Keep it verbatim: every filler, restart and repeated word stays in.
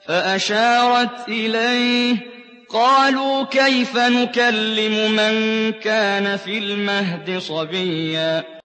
فأشارت إليه ۖ قالوا كيف نكلم من كان في المهد صبيا